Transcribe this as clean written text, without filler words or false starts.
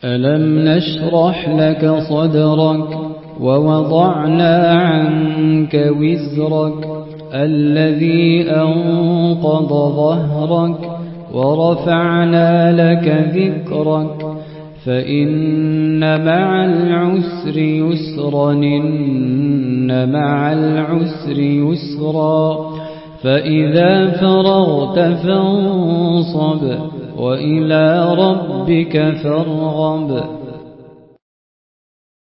ألم نشرح لك صدرك ووضعنا عنك وزرك الذي أنقض ظهرك ورفعنا لك ذكرك فإن مع العسر يسرا إن مع العسر يسرا فإذا فرغت فانصب وإلى ربك فارغب